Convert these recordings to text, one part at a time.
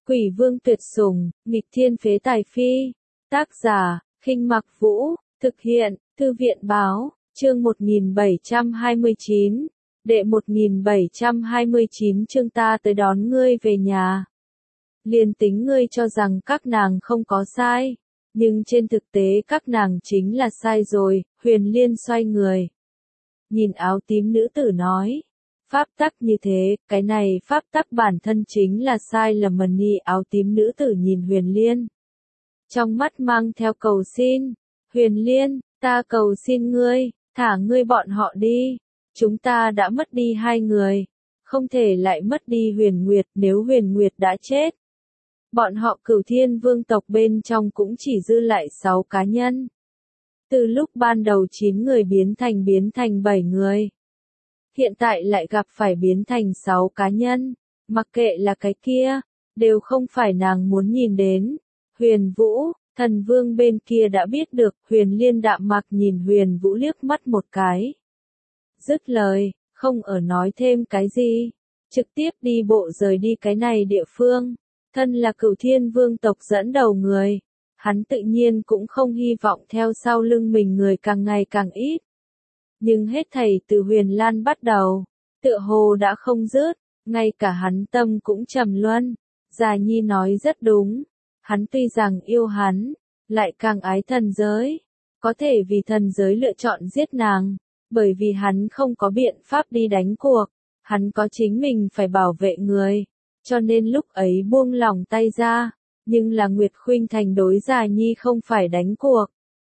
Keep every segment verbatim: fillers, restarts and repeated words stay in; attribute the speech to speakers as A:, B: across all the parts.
A: Quỷ vương tuyệt sủng, nghịch thiên phế tài phi. Tác giả, Khinh Mặc Vũ, thực hiện, Thư viện báo, chương một nghìn bảy trăm hai mươi chín, đệ một nghìn bảy trăm hai mươi chín chương ta tới đón ngươi về nhà. Liền tính ngươi cho rằng các nàng không có sai, nhưng trên thực tế các nàng chính là sai rồi, Huyền Liên xoay người. Nhìn áo tím nữ tử nói. Pháp tắc như thế, cái này pháp tắc bản thân chính là sai lầm mần ni áo tím nữ tử nhìn Huyền Liên. Trong mắt mang theo cầu xin, Huyền Liên, ta cầu xin ngươi, thả ngươi bọn họ đi, chúng ta đã mất đi hai người, không thể lại mất đi Huyền Nguyệt nếu Huyền Nguyệt đã chết. Bọn họ Cửu Thiên Vương tộc bên trong cũng chỉ dư lại sáu cá nhân. Từ lúc ban đầu chín người biến thành biến thành bảy người. Hiện tại lại gặp phải biến thành sáu cá nhân, mặc kệ là cái kia, đều không phải nàng muốn nhìn đến. Huyền Vũ, thần vương bên kia đã biết được, Huyền Liên đạm mạc nhìn Huyền Vũ liếc mắt một cái. Dứt lời, không ở nói thêm cái gì, trực tiếp đi bộ rời đi cái này địa phương. Thân là Cửu Thiên Vương tộc dẫn đầu người, hắn tự nhiên cũng không hy vọng theo sau lưng mình người càng ngày càng ít. Nhưng hết thảy từ Huyền Lan bắt đầu, tựa hồ đã không dứt, ngay cả hắn tâm cũng trầm luân. Già Nhi nói rất đúng, hắn tuy rằng yêu hắn, lại càng ái thần giới, có thể vì thần giới lựa chọn giết nàng, bởi vì hắn không có biện pháp đi đánh cuộc, hắn có chính mình phải bảo vệ người, cho nên lúc ấy buông lỏng tay ra, nhưng là Nguyệt Khuynh Thành đối Già Nhi không phải đánh cuộc,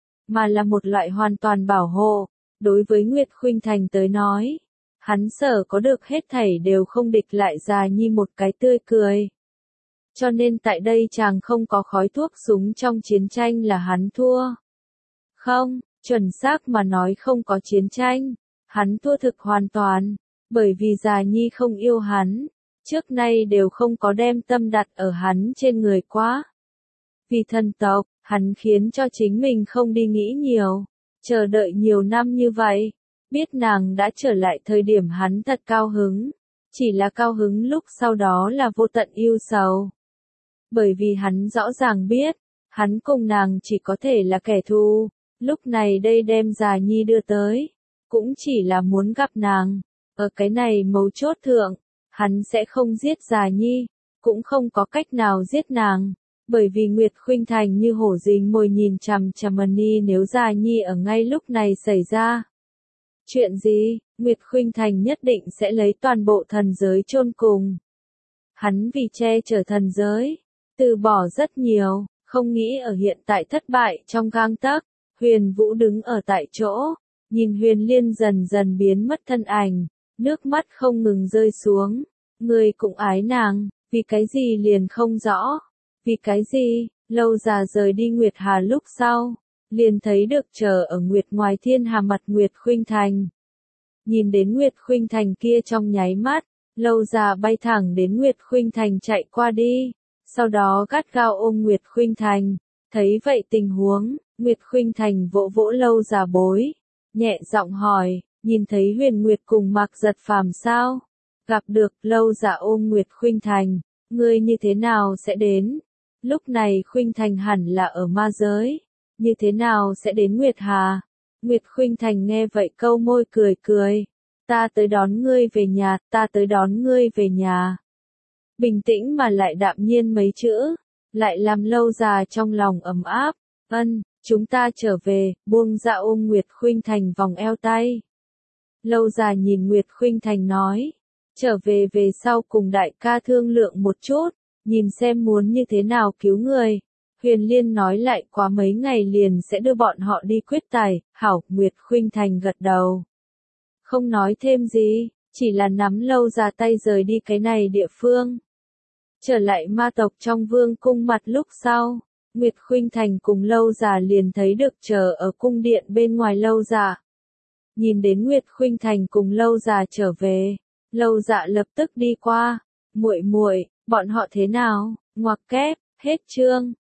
A: mà là một loại hoàn toàn bảo hộ. Đối với Nguyệt Khuynh Thành tới nói, hắn sở có được hết thảy đều không địch lại Già Nhi một cái tươi cười. Cho nên tại đây chàng không có khói thuốc súng trong chiến tranh là hắn thua. Không, chuẩn xác mà nói không có chiến tranh, hắn thua thực hoàn toàn, bởi vì Già Nhi không yêu hắn, trước nay đều không có đem tâm đặt ở hắn trên người quá. Vì thần tộc, hắn khiến cho chính mình không đi nghĩ nhiều. Chờ đợi nhiều năm như vậy, biết nàng đã trở lại thời điểm hắn thật cao hứng, chỉ là cao hứng lúc sau đó là vô tận yêu sầu. Bởi vì hắn rõ ràng biết, hắn cùng nàng chỉ có thể là kẻ thù, lúc này đây đem Già Nhi đưa tới, cũng chỉ là muốn gặp nàng, ở cái này mấu chốt thượng, hắn sẽ không giết Già Nhi, cũng không có cách nào giết nàng. Bởi vì Nguyệt Khuynh Thành như hổ dính mồi nhìn chằm chằm Mân Ni nếu Già Nhi ở ngay lúc này xảy ra. Chuyện gì, Nguyệt Khuynh Thành nhất định sẽ lấy toàn bộ thần giới chôn cùng. Hắn vì che chở thần giới, từ bỏ rất nhiều, không nghĩ ở hiện tại thất bại trong gang tấc. Huyền Vũ đứng ở tại chỗ, nhìn Huyền Liên dần dần biến mất thân ảnh, nước mắt không ngừng rơi xuống. Người cũng ái nàng, vì cái gì liền không rõ. Vì cái gì, lâu già rời đi Nguyệt Hà lúc sau, liền thấy được chờ ở Nguyệt ngoài thiên hà mặt Nguyệt Khuynh Thành. Nhìn đến Nguyệt Khuynh Thành kia trong nháy mắt, lâu già bay thẳng đến Nguyệt Khuynh Thành chạy qua đi, sau đó gắt gao ôm Nguyệt Khuynh Thành. Thấy vậy tình huống, Nguyệt Khuynh Thành vỗ vỗ lâu già bối, nhẹ giọng hỏi, nhìn thấy Huyền Nguyệt cùng Mạc Giật Phàm sao? Gặp được, lâu già ôm Nguyệt Khuynh Thành, ngươi như thế nào sẽ đến? Lúc này Khuynh Thành hẳn là ở ma giới, như thế nào sẽ đến Nguyệt Hà? Nguyệt Khuynh Thành nghe vậy câu môi cười cười, ta tới đón ngươi về nhà, ta tới đón ngươi về nhà. Bình tĩnh mà lại đạm nhiên mấy chữ, lại làm lâu già trong lòng ấm áp, ân, chúng ta trở về, buông ra ôm Nguyệt Khuynh Thành vòng eo tay. Lâu già nhìn Nguyệt Khuynh Thành nói, trở về về sau cùng đại ca thương lượng một chút. Nhìn xem muốn như thế nào cứu người. Huyền Liên nói lại quá mấy ngày liền sẽ đưa bọn họ đi quyết tài, hảo, Nguyệt Khuynh Thành gật đầu. Không nói thêm gì, chỉ là nắm lâu già tay rời đi cái này địa phương. Trở lại ma tộc trong vương cung mặt lúc sau, Nguyệt Khuynh Thành cùng lâu già liền thấy được chờ ở cung điện bên ngoài lâu già. Nhìn đến Nguyệt Khuynh Thành cùng lâu già trở về, lâu dạ lập tức đi qua, muội muội. Bọn họ thế nào? Ngoặc kép, hết chương.